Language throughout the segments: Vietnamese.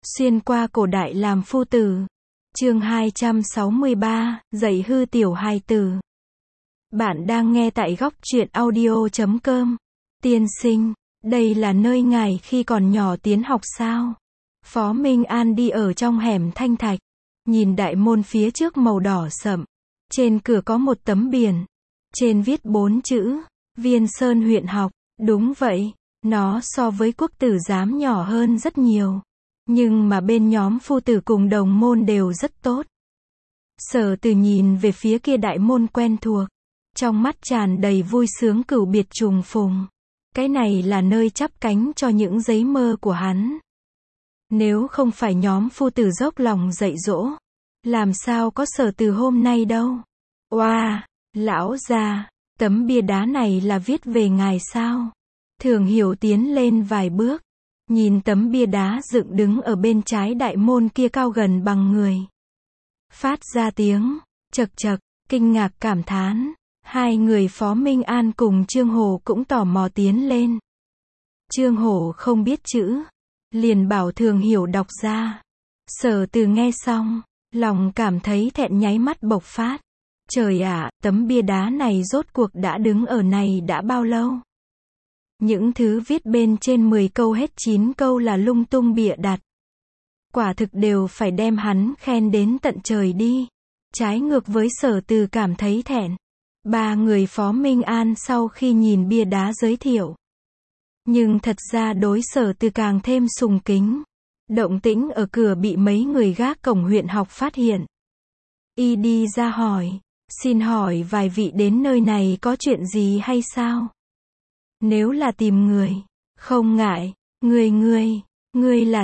Xuyên qua cổ đại làm phu tử. Chương 263, dạy hư tiểu hài tử. Bạn đang nghe tại góc truyện audio.com. Tiên sinh, đây là nơi ngài khi còn nhỏ tiến học sao? Phó Minh An đi ở trong hẻm thanh thạch, nhìn đại môn phía trước màu đỏ sậm. Trên cửa có một tấm biển, trên viết 4 chữ, Viên Sơn huyện học. Đúng vậy, nó so với quốc tử giám nhỏ hơn rất nhiều. Nhưng mà bên nhóm phu tử cùng đồng môn đều rất tốt. Sở Từ nhìn về phía kia đại môn quen thuộc, trong mắt tràn đầy vui sướng cửu biệt trùng phùng. Cái này là nơi chắp cánh cho những giấc mơ của hắn. Nếu không phải nhóm phu tử dốc lòng dạy dỗ, làm sao có Sở Từ hôm nay đâu. Oa, lão già, tấm bia đá này là viết về ngài sao? Thường Hiểu tiến lên vài bước, nhìn tấm bia đá dựng đứng ở bên trái đại môn kia cao gần bằng người. Phát ra tiếng chậc chậc, kinh ngạc cảm thán. Hai người Phó Minh An cùng Trương Hổ cũng tò mò tiến lên. Trương Hổ không biết chữ, liền bảo Thường Hiểu đọc ra. Sở Từ nghe xong, lòng cảm thấy thẹn nháy mắt bộc phát. Trời ạ, tấm bia đá này rốt cuộc đã đứng ở này đã bao lâu? Những thứ viết bên trên 10 câu hết 9 câu là lung tung bịa đặt. Quả thực đều phải đem hắn khen đến tận trời đi. Trái ngược với Sở Từ cảm thấy thẹn. Ba người Phó Minh An sau khi nhìn bia đá giới thiệu, nhưng thật ra đối Sở Từ càng thêm sùng kính. Động tĩnh ở cửa bị mấy người gác cổng huyện học phát hiện. Y đi ra hỏi, xin hỏi vài vị đến nơi này có chuyện gì hay sao? Nếu là tìm người, không ngại, ngươi là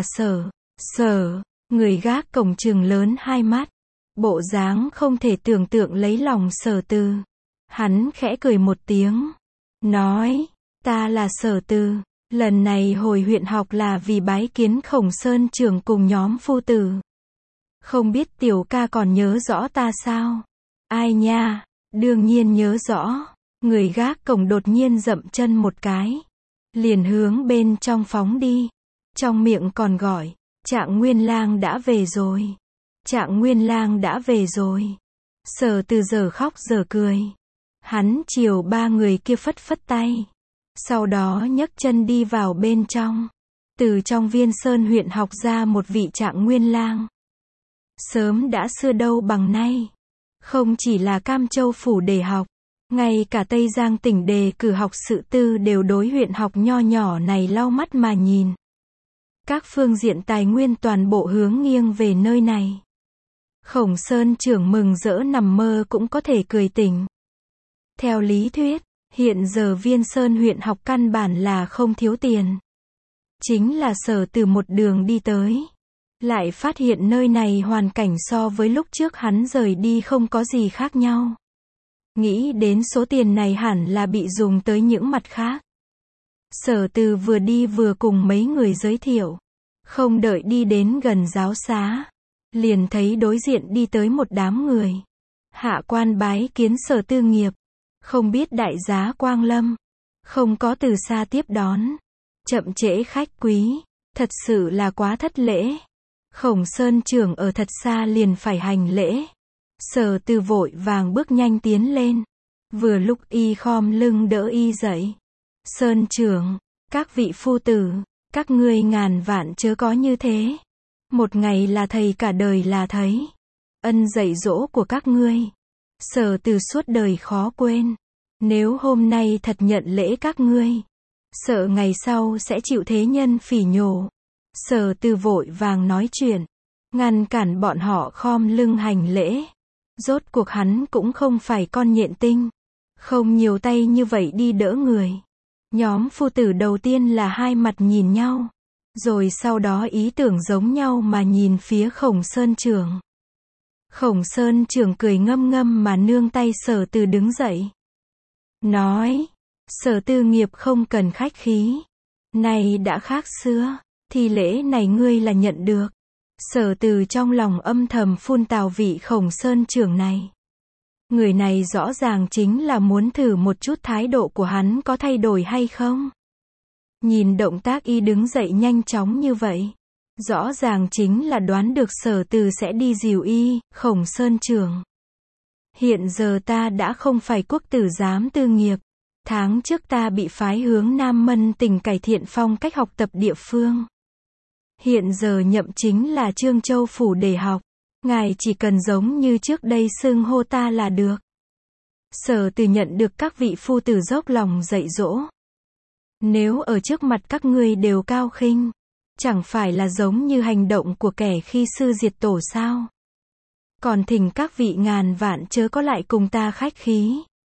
Sở, người gác cổng trừng lớn hai mắt, bộ dáng không thể tưởng tượng lấy lòng Sở Từ. Hắn khẽ cười một tiếng, nói, ta là Sở Từ, lần này hồi huyện học là vì bái kiến Khổng Sơn trưởng cùng nhóm phu tử. Không biết tiểu ca còn nhớ rõ ta sao? Ai nha, đương nhiên nhớ rõ. Người gác cổng đột nhiên dậm chân một cái, liền hướng bên trong phóng đi, trong miệng còn gọi, Trạng Nguyên Lang đã về rồi, Trạng Nguyên Lang đã về rồi. Sở Từ giờ khóc giờ cười, hắn chiều ba người kia phất phất tay, sau đó nhấc chân đi vào bên trong, từ trong Viên Sơn huyện học ra một vị Trạng Nguyên Lang. Sớm đã xưa đâu bằng nay, không chỉ là Cam Châu phủ để học, ngay cả Tây Giang tỉnh đề cử học sự tư đều đối huyện học nho nhỏ này lau mắt mà nhìn. Các phương diện tài nguyên toàn bộ hướng nghiêng về nơi này. Khổng Sơn trưởng mừng rỡ nằm mơ cũng có thể cười tỉnh. Theo lý thuyết, hiện giờ Viên Sơn huyện học căn bản là không thiếu tiền. Chính là Sở Từ một đường đi tới, lại phát hiện nơi này hoàn cảnh so với lúc trước hắn rời đi không có gì khác nhau. Nghĩ đến số tiền này hẳn là bị dùng tới những mặt khác. Sở Từ vừa đi vừa cùng mấy người giới thiệu. Không đợi đi đến gần giáo xá, liền thấy đối diện đi tới một đám người. Hạ quan bái kiến Sở Tư nghiệp. Không biết đại giá quang lâm. Không có từ xa tiếp đón. Chậm trễ khách quý. Thật sự là quá thất lễ. Khổng Sơn trưởng ở thật xa liền phải hành lễ. Sở Từ vội vàng bước nhanh tiến lên. Vừa lúc y khom lưng đỡ y dậy. Sơn trưởng, các vị phu tử, các ngươi ngàn vạn chớ có như thế. Một ngày là thầy cả đời là thấy. Ân dạy dỗ của các ngươi, Sở Từ suốt đời khó quên. Nếu hôm nay thật nhận lễ các ngươi, sợ ngày sau sẽ chịu thế nhân phỉ nhổ. Sở Từ vội vàng nói chuyện, ngăn cản bọn họ khom lưng hành lễ. Rốt cuộc hắn cũng không phải con nhện tinh, không nhiều tay như vậy đi đỡ người. Nhóm phu tử đầu tiên là hai mặt nhìn nhau, rồi sau đó ý tưởng giống nhau mà nhìn phía Khổng Sơn trưởng. Khổng Sơn trưởng cười ngâm ngâm mà nương tay Sở Từ đứng dậy. Nói, Sở Tư nghiệp không cần khách khí. Này đã khác xưa, thì lễ này ngươi là nhận được. Sở Từ trong lòng âm thầm phun tào vị Khổng Sơn trưởng này. Người này rõ ràng chính là muốn thử một chút thái độ của hắn có thay đổi hay không. Nhìn động tác y đứng dậy nhanh chóng như vậy, Rõ ràng chính là đoán được Sở Từ sẽ đi dìu y, Khổng Sơn trưởng. Hiện giờ ta đã không phải quốc tử giám tư nghiệp. Tháng trước ta bị phái hướng Nam Mân tỉnh cải thiện phong cách học tập địa phương. Hiện giờ nhậm chính là Trương Châu Phủ để học. Ngài chỉ cần giống như trước đây xưng hô ta là được. Sở Từ nhận được các vị phu tử dốc lòng dạy dỗ. Nếu ở trước mặt các ngươi đều cao khinh, chẳng phải là giống như hành động của kẻ khi sư diệt tổ sao? Còn thỉnh các vị ngàn vạn chớ có lại cùng ta khách khí.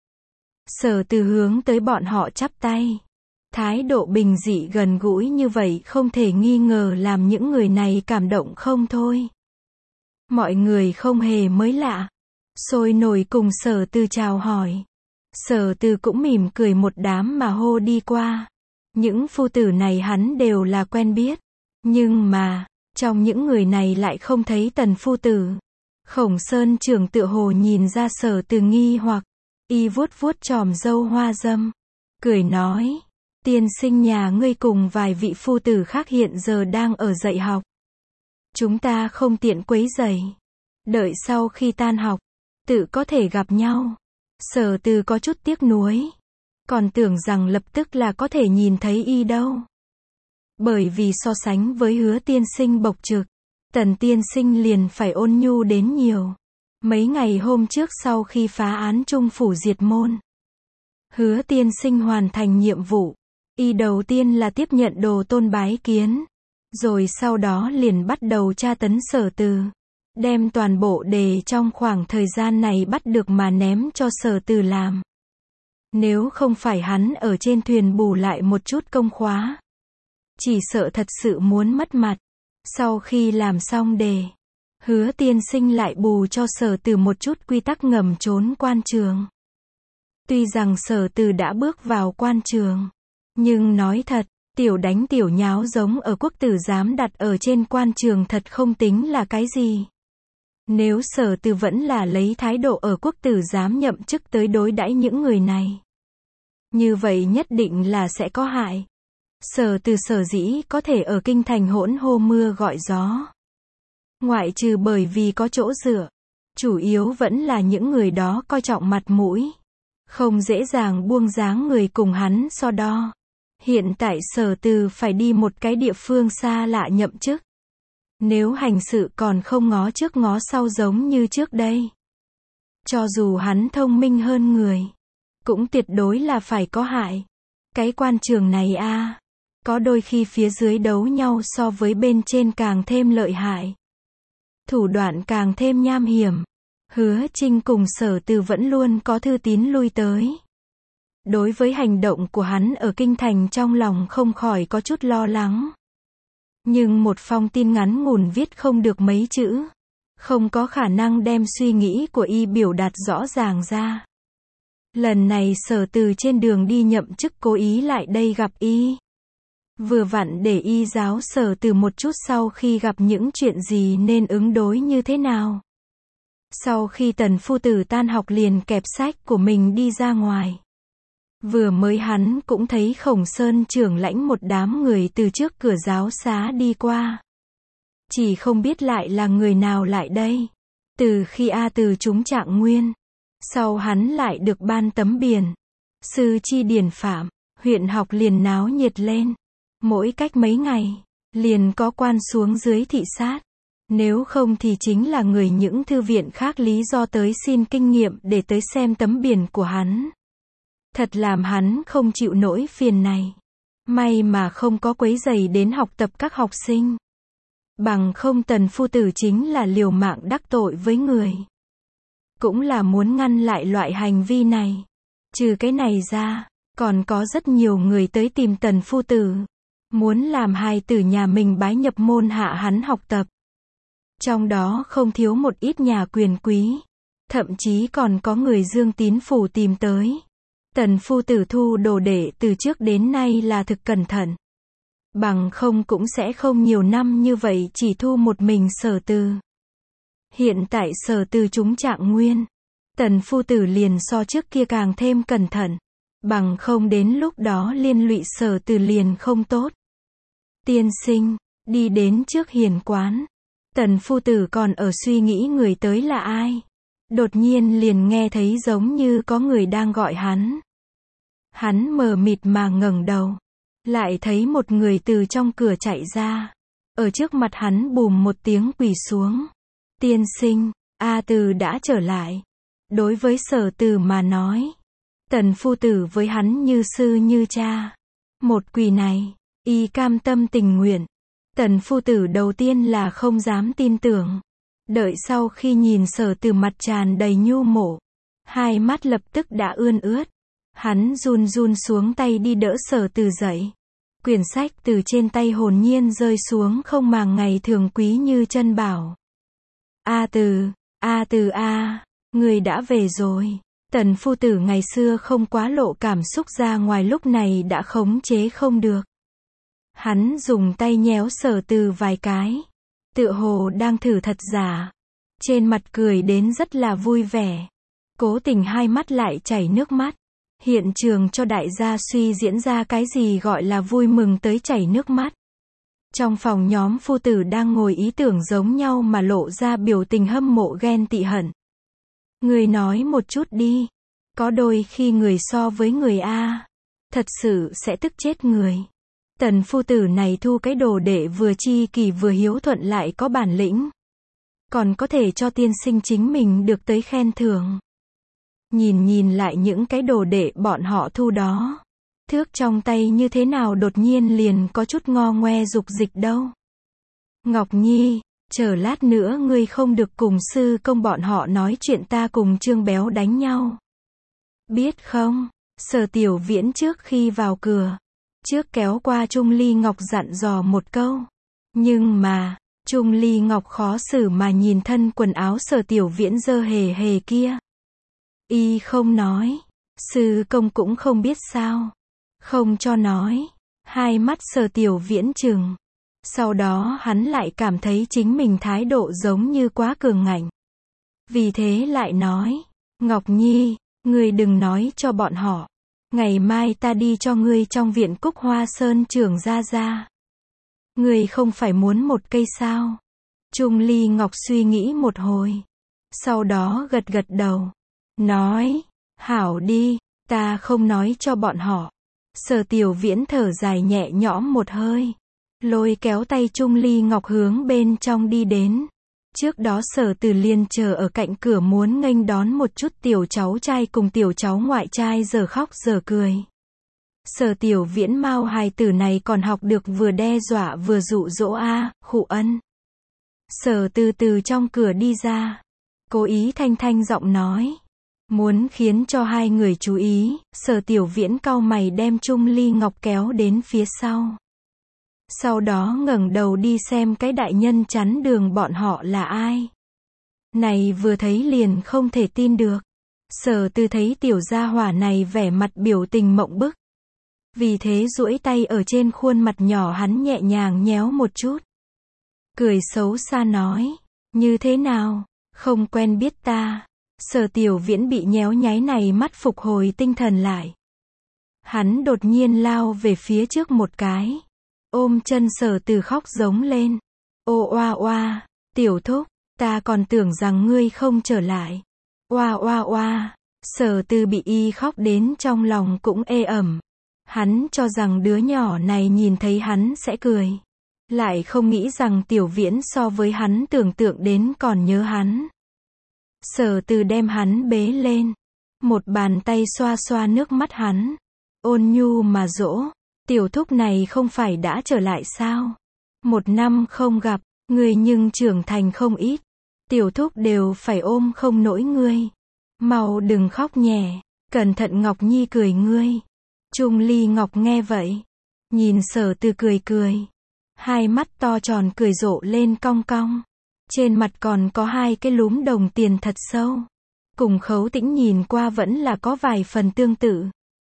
Sở Từ hướng tới bọn họ chắp tay. Thái độ bình dị gần gũi như vậy không thể nghi ngờ làm những người này cảm động không thôi. Mọi người không hề mới lạ, sôi nổi cùng Sở Từ chào hỏi. Sở Từ cũng mỉm cười một đám mà hô đi qua. Những phu tử này hắn đều là quen biết. Nhưng mà, trong những người này lại không thấy Tần phu tử. Khổng Sơn trưởng tựa hồ nhìn ra Sở Từ nghi hoặc, y vuốt vuốt chòm râu hoa dâm, cười nói, tiên sinh nhà ngươi cùng vài vị phu tử khác hiện giờ đang ở dạy học. Chúng ta không tiện quấy rầy. Đợi sau khi tan học, tự có thể gặp nhau. Sở Từ có chút tiếc nuối. Còn tưởng rằng lập tức là có thể nhìn thấy y đâu. Bởi vì so sánh với Hứa tiên sinh bộc trực, Tần tiên sinh liền phải ôn nhu đến nhiều. Mấy ngày hôm trước sau khi phá án Trung Phủ diệt môn, Hứa tiên sinh hoàn thành nhiệm vụ. Y đầu tiên là tiếp nhận đồ tôn bái kiến. Rồi sau đó liền bắt đầu tra tấn Sở Từ. Đem toàn bộ đề trong khoảng thời gian này bắt được mà ném cho Sở Từ làm. Nếu không phải hắn ở trên thuyền bù lại một chút công khóa, chỉ sợ thật sự muốn mất mặt. Sau khi làm xong đề, Hứa tiên sinh lại bù cho Sở Từ một chút quy tắc ngầm trốn quan trường. Tuy rằng Sở Từ đã bước vào quan trường, nhưng nói thật, tiểu đánh tiểu nháo giống ở quốc tử giám đặt ở trên quan trường thật không tính là cái gì. Nếu Sở Từ vẫn là lấy thái độ ở quốc tử giám nhậm chức tới đối đãi những người này, như vậy nhất định là sẽ có hại. Sở Từ sở dĩ có thể ở kinh thành hỗn hô mưa gọi gió, ngoại trừ bởi vì có chỗ dựa, chủ yếu vẫn là những người đó coi trọng mặt mũi, không dễ dàng buông dáng người cùng hắn so đo. Hiện tại Sở Từ phải đi một cái địa phương xa lạ nhậm chức. Nếu hành sự còn không ngó trước ngó sau giống như trước đây, cho dù hắn thông minh hơn người, cũng tuyệt đối là phải có hại. Cái quan trường này có đôi khi phía dưới đấu nhau so với bên trên càng thêm lợi hại. Thủ đoạn càng thêm nham hiểm. Hứa Trinh cùng Sở Từ vẫn luôn có thư tín lui tới. Đối với hành động của hắn ở kinh thành trong lòng không khỏi có chút lo lắng. Nhưng một phong tin ngắn ngủn viết không được mấy chữ, không có khả năng đem suy nghĩ của y biểu đạt rõ ràng ra. Lần này Sở Từ trên đường đi nhậm chức cố ý lại đây gặp y. Vừa vặn để y giáo Sở Từ một chút sau khi gặp những chuyện gì nên ứng đối như thế nào. Sau khi Tần phu tử tan học liền kẹp sách của mình đi ra ngoài. Vừa mới hắn cũng thấy Khổng Sơn trưởng lãnh một đám người từ trước cửa giáo xá đi qua. Chỉ không biết lại là người nào lại đây. Từ khi Từ trúng trạng nguyên, sau hắn lại được ban tấm biển. Sư chi điển phạm, huyện học liền náo nhiệt lên. Mỗi cách mấy ngày, liền có quan xuống dưới thị sát. Nếu không thì chính là người những thư viện khác lý do tới xin kinh nghiệm để tới xem tấm biển của hắn. Thật làm hắn không chịu nổi phiền này. May mà không có quấy rầy đến học tập các học sinh. Bằng không Tần phu tử chính là liều mạng đắc tội với người. Cũng là muốn ngăn lại loại hành vi này. Trừ cái này ra, còn có rất nhiều người tới tìm Tần phu tử. Muốn làm hài tử nhà mình bái nhập môn hạ hắn học tập. Trong đó không thiếu một ít nhà quyền quý. Thậm chí còn có người Dương Tín Phủ tìm tới. Tần phu tử thu đồ đệ từ trước đến nay là thực cẩn thận. Bằng không cũng sẽ không nhiều năm như vậy chỉ thu một mình Sở Từ. Hiện tại Sở Từ trúng trạng nguyên. Tần phu tử liền so trước kia càng thêm cẩn thận. Bằng không đến lúc đó liên lụy Sở Từ liền không tốt. Tiên sinh, Đi đến trước hiền quán. Tần phu tử còn ở suy nghĩ người tới là ai. Đột nhiên liền nghe thấy giống như có người đang gọi hắn. Hắn mờ mịt mà ngẩng đầu. Lại thấy một người từ trong cửa chạy ra. Ở trước mặt hắn bùm một tiếng quỳ xuống. Tiên sinh, A Từ đã trở lại. Đối với Sở Từ mà nói, Tần phu tử với hắn như sư như cha. Một quỳ này, y cam tâm tình nguyện. Tần phu tử đầu tiên là không dám tin tưởng. Đợi sau khi nhìn Sở Từ mặt tràn đầy nhu mộ, hai mắt lập tức đã ươn ướt. Hắn run run xuống tay đi đỡ Sở Từ dậy. Quyển sách từ trên tay hồn nhiên rơi xuống không màng ngày thường quý như chân bảo. A Từ a, người đã về rồi. Tần phu tử ngày xưa không quá lộ cảm xúc ra ngoài lúc này đã khống chế không được. Hắn dùng tay nhéo Sở Từ vài cái. Tựa hồ đang thử thật giả. Trên mặt cười đến rất là vui vẻ. Cố tình hai mắt lại chảy nước mắt. Hiện trường cho đại gia suy diễn ra cái gì gọi là vui mừng tới chảy nước mắt. Trong phòng nhóm phu tử đang ngồi ý tưởng giống nhau mà lộ ra biểu tình hâm mộ ghen tị hận. Người nói một chút đi. Có đôi khi người so với người A. Thật sự sẽ tức chết người. Tần phu tử này thu cái đồ đệ vừa chi kỷ vừa hiếu thuận lại có bản lĩnh. Còn có thể cho tiên sinh chính mình được tới khen thưởng. Nhìn lại những cái đồ đệ bọn họ thu đó. Thước trong tay như thế nào đột nhiên liền có chút ngo ngoe dục dịch đâu. Ngọc Nhi, chờ lát nữa ngươi không được cùng sư công bọn họ nói chuyện ta cùng Trương Béo đánh nhau. Biết không? Sở Tiểu Viễn trước khi vào cửa, trước kéo qua Trung Ly Ngọc dặn dò một câu. Nhưng mà, Trung Ly Ngọc khó xử mà nhìn thân quần áo Sở Tiểu Viễn dơ hề hề kia. Y không nói. Sư công cũng không biết sao. Không cho nói. Hai mắt Sở Tiểu Viễn trừng. Sau đó hắn lại cảm thấy chính mình thái độ giống như quá cường ngạnh. Vì thế lại nói. Ngọc Nhi, ngươi đừng nói cho bọn họ. Ngày mai ta đi cho ngươi trong viện Cúc Hoa Sơn trưởng ra. Ngươi không phải muốn một cây sao? Trung Ly Ngọc suy nghĩ một hồi. Sau đó gật gật đầu. Nói, hảo đi, ta không nói cho bọn họ. Sở Tiểu Viễn thở dài nhẹ nhõm một hơi. Lôi kéo tay Trung Ly Ngọc hướng bên trong đi đến. Trước đó Sở Từ Liên chờ ở cạnh cửa muốn nghênh đón một chút tiểu cháu trai cùng tiểu cháu ngoại trai giờ khóc giờ cười. Sở Tiểu Viễn mau hài tử này còn học được vừa đe dọa vừa dụ dỗ a, khụ ân. Sở từ trong cửa đi ra. Cố ý thanh giọng nói. Muốn khiến cho hai người chú ý, Sở Tiểu Viễn cau mày đem Trung Ly Ngọc kéo đến phía sau. Sau đó ngẩng đầu đi xem cái đại nhân chắn đường bọn họ là ai. Này vừa thấy liền không thể tin được. Sở Từ thấy tiểu gia hỏa này vẻ mặt biểu tình mộng bức. Vì thế duỗi tay ở trên khuôn mặt nhỏ hắn nhẹ nhàng nhéo một chút. Cười xấu xa nói, như thế nào, không quen biết ta. Sở Tiểu Viễn bị nhéo nháy này mắt phục hồi tinh thần lại. Hắn đột nhiên lao về phía trước một cái. Ôm chân Sở Từ khóc giống lên. Ô oa oa, tiểu thúc, ta còn tưởng rằng ngươi không trở lại. Oa oa oa, Sở Từ bị y khóc đến trong lòng cũng ê ẩm. Hắn cho rằng đứa nhỏ này nhìn thấy hắn sẽ cười. Lại không nghĩ rằng Tiểu Viễn so với hắn tưởng tượng đến còn nhớ hắn. Sở Từ đem hắn bế lên. Một bàn tay xoa xoa nước mắt hắn. Ôn nhu mà dỗ. Tiểu thúc này không phải đã trở lại sao? 1 năm không gặp, ngươi nhưng trưởng thành không ít. Tiểu thúc đều phải ôm không nổi ngươi. Mau đừng khóc nhè. Cẩn thận Ngọc Nhi cười ngươi. Trung Ly Ngọc nghe vậy. Nhìn Sở Từ cười. Hai mắt to tròn cười rộ lên cong cong. Trên mặt còn có hai cái lúm đồng tiền thật sâu. Cùng Khấu Tĩnh nhìn qua vẫn là có vài phần tương tự.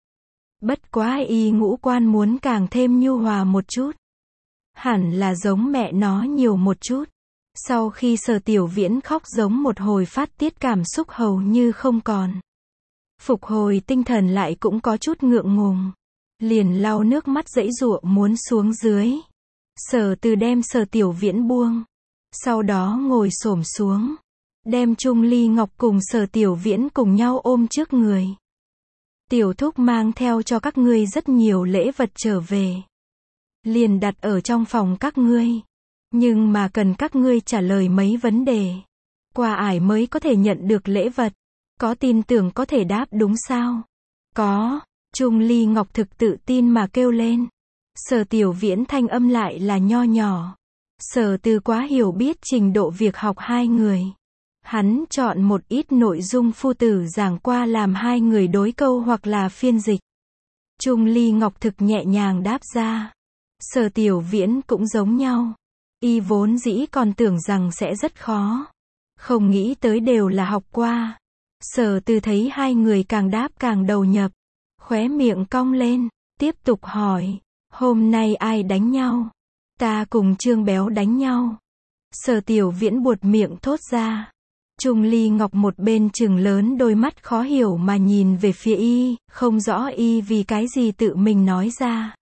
Bất quá y ngũ quan muốn càng thêm nhu hòa một chút. Hẳn là giống mẹ nó nhiều một chút. Sau khi Sở Tiểu Viễn khóc giống một hồi phát tiết cảm xúc hầu như không còn. Phục hồi tinh thần lại cũng có chút ngượng ngùng. Liền lau nước mắt giãy giụa muốn xuống dưới. Sở Từ đem Sở Tiểu Viễn buông. Sau đó ngồi xổm xuống. Đem Trung Ly Ngọc cùng Sở Tiểu Viễn cùng nhau ôm trước người. Tiểu thúc mang theo cho các ngươi rất nhiều lễ vật trở về. Liền đặt ở trong phòng các ngươi. Nhưng mà cần các ngươi trả lời mấy vấn đề. Qua ải mới có thể nhận được lễ vật. Có tin tưởng có thể đáp đúng sao? Có. Trung Ly Ngọc thực tự tin mà kêu lên. Sở Tiểu Viễn thanh âm lại là nho nhỏ. Sở Từ quá hiểu biết trình độ việc học hai người. Hắn chọn một ít nội dung phu tử giảng qua làm hai người đối câu hoặc là phiên dịch. Trung Ly Ngọc thực nhẹ nhàng đáp ra. Sở Tiểu Viễn cũng giống nhau. Y vốn dĩ còn tưởng rằng sẽ rất khó. Không nghĩ tới đều là học qua. Sở Từ thấy hai người càng đáp càng đầu nhập. Khóe miệng cong lên. Tiếp tục hỏi. Hôm nay ai đánh nhau? Ta cùng Trương Béo đánh nhau. Sở Tiểu Viễn buột miệng thốt ra. Trung Ly Ngọc một bên trừng lớn đôi mắt khó hiểu mà nhìn về phía y, không rõ y vì cái gì tự mình nói ra.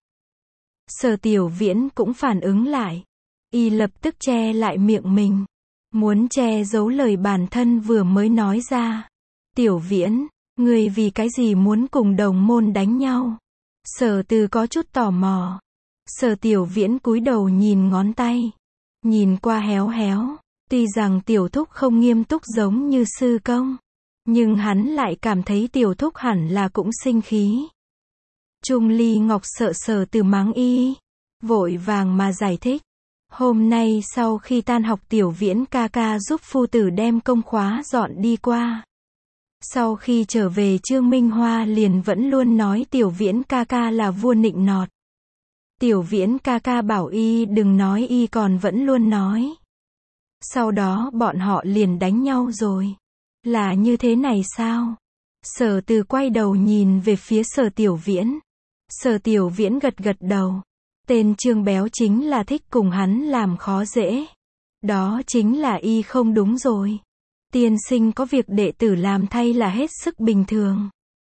Sở Tiểu Viễn cũng phản ứng lại. Y lập tức che lại miệng mình. Muốn che giấu lời bản thân vừa mới nói ra. Tiểu Viễn, ngươi vì cái gì muốn cùng đồng môn đánh nhau? Sở Từ có chút tò mò. Sở Tiểu Viễn cúi đầu nhìn ngón tay. Nhìn qua héo héo. Tuy rằng tiểu thúc không nghiêm túc giống như sư công. Nhưng hắn lại cảm thấy tiểu thúc hẳn là cũng sinh khí. Trung Ly Ngọc sợ Sở Từ mắng y. Vội vàng mà giải thích. Hôm nay sau khi tan học Tiểu Viễn ca ca giúp phu tử đem công khóa dọn đi qua. Sau khi trở về Trương Minh Hoa liền vẫn luôn nói Tiểu Viễn ca ca là vua nịnh nọt. Tiểu Viễn ca ca bảo y đừng nói y còn vẫn luôn nói. Sau đó bọn họ liền đánh nhau rồi. Là như thế này sao? Sở Từ quay đầu nhìn về phía Sở Tiểu Viễn. Sở Tiểu Viễn gật gật đầu. Tên Trương Béo chính là thích cùng hắn làm khó dễ. Đó chính là y không đúng rồi. Tiên sinh có việc đệ tử làm thay là hết sức bình thường.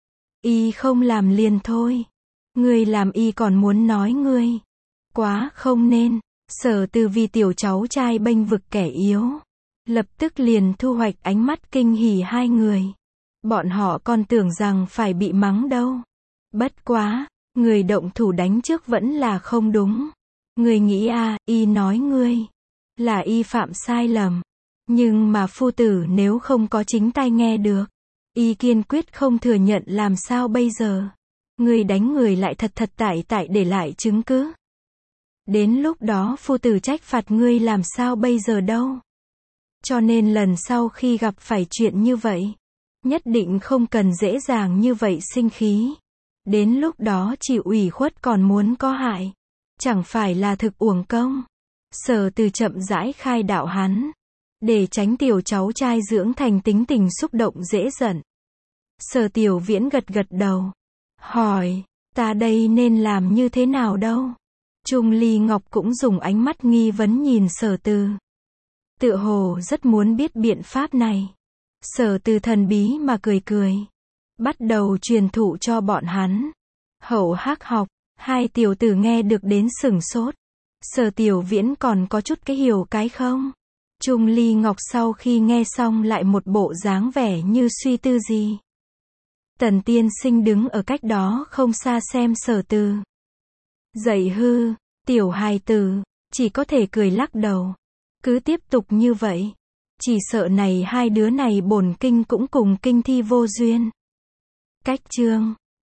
Y không làm liền thôi. Ngươi làm y còn muốn nói ngươi. Quá không nên. Sở Từ vì tiểu cháu trai bênh vực kẻ yếu. Lập tức liền thu hoạch ánh mắt kinh hỉ hai người. Bọn họ còn tưởng rằng phải bị mắng đâu. Bất quá, người động thủ đánh trước vẫn là không đúng. Người nghĩ y nói ngươi. Là y phạm sai lầm. Nhưng mà phu tử nếu không có chính tai nghe được. Y kiên quyết không thừa nhận làm sao bây giờ. Người đánh người lại thật tại để lại chứng cứ. Đến lúc đó phu tử trách phạt ngươi làm sao bây giờ đâu. Cho nên lần sau khi gặp phải chuyện như vậy, nhất định không cần dễ dàng như vậy sinh khí. Đến lúc đó chịu ủy khuất còn muốn có hại. Chẳng phải là thực uổng công. Sở Từ chậm rãi khai đạo hắn. Để tránh tiểu cháu trai dưỡng thành tính tình xúc động dễ giận. Sở Tiểu Viễn gật gật đầu. Hỏi, ta đây nên làm như thế nào đâu? Trung Ly Ngọc cũng dùng ánh mắt nghi vấn nhìn Sở Từ. Tựa hồ rất muốn biết biện pháp này. Sở Từ thần bí mà cười cười. Bắt đầu truyền thụ cho bọn hắn. Hậu hắc học, hai tiểu tử nghe được đến sửng sốt. Sở Tiểu Viễn còn có chút cái hiểu cái không? Trung Ly Ngọc sau khi nghe xong lại một bộ dáng vẻ như suy tư gì. Tần tiên sinh đứng ở cách đó không xa xem Sở Từ. Dạy hư, tiểu hài tử, chỉ có thể cười lắc đầu. Cứ tiếp tục như vậy. Chỉ sợ này hai đứa này bổn kinh cũng cùng kinh thi vô duyên. Cách chương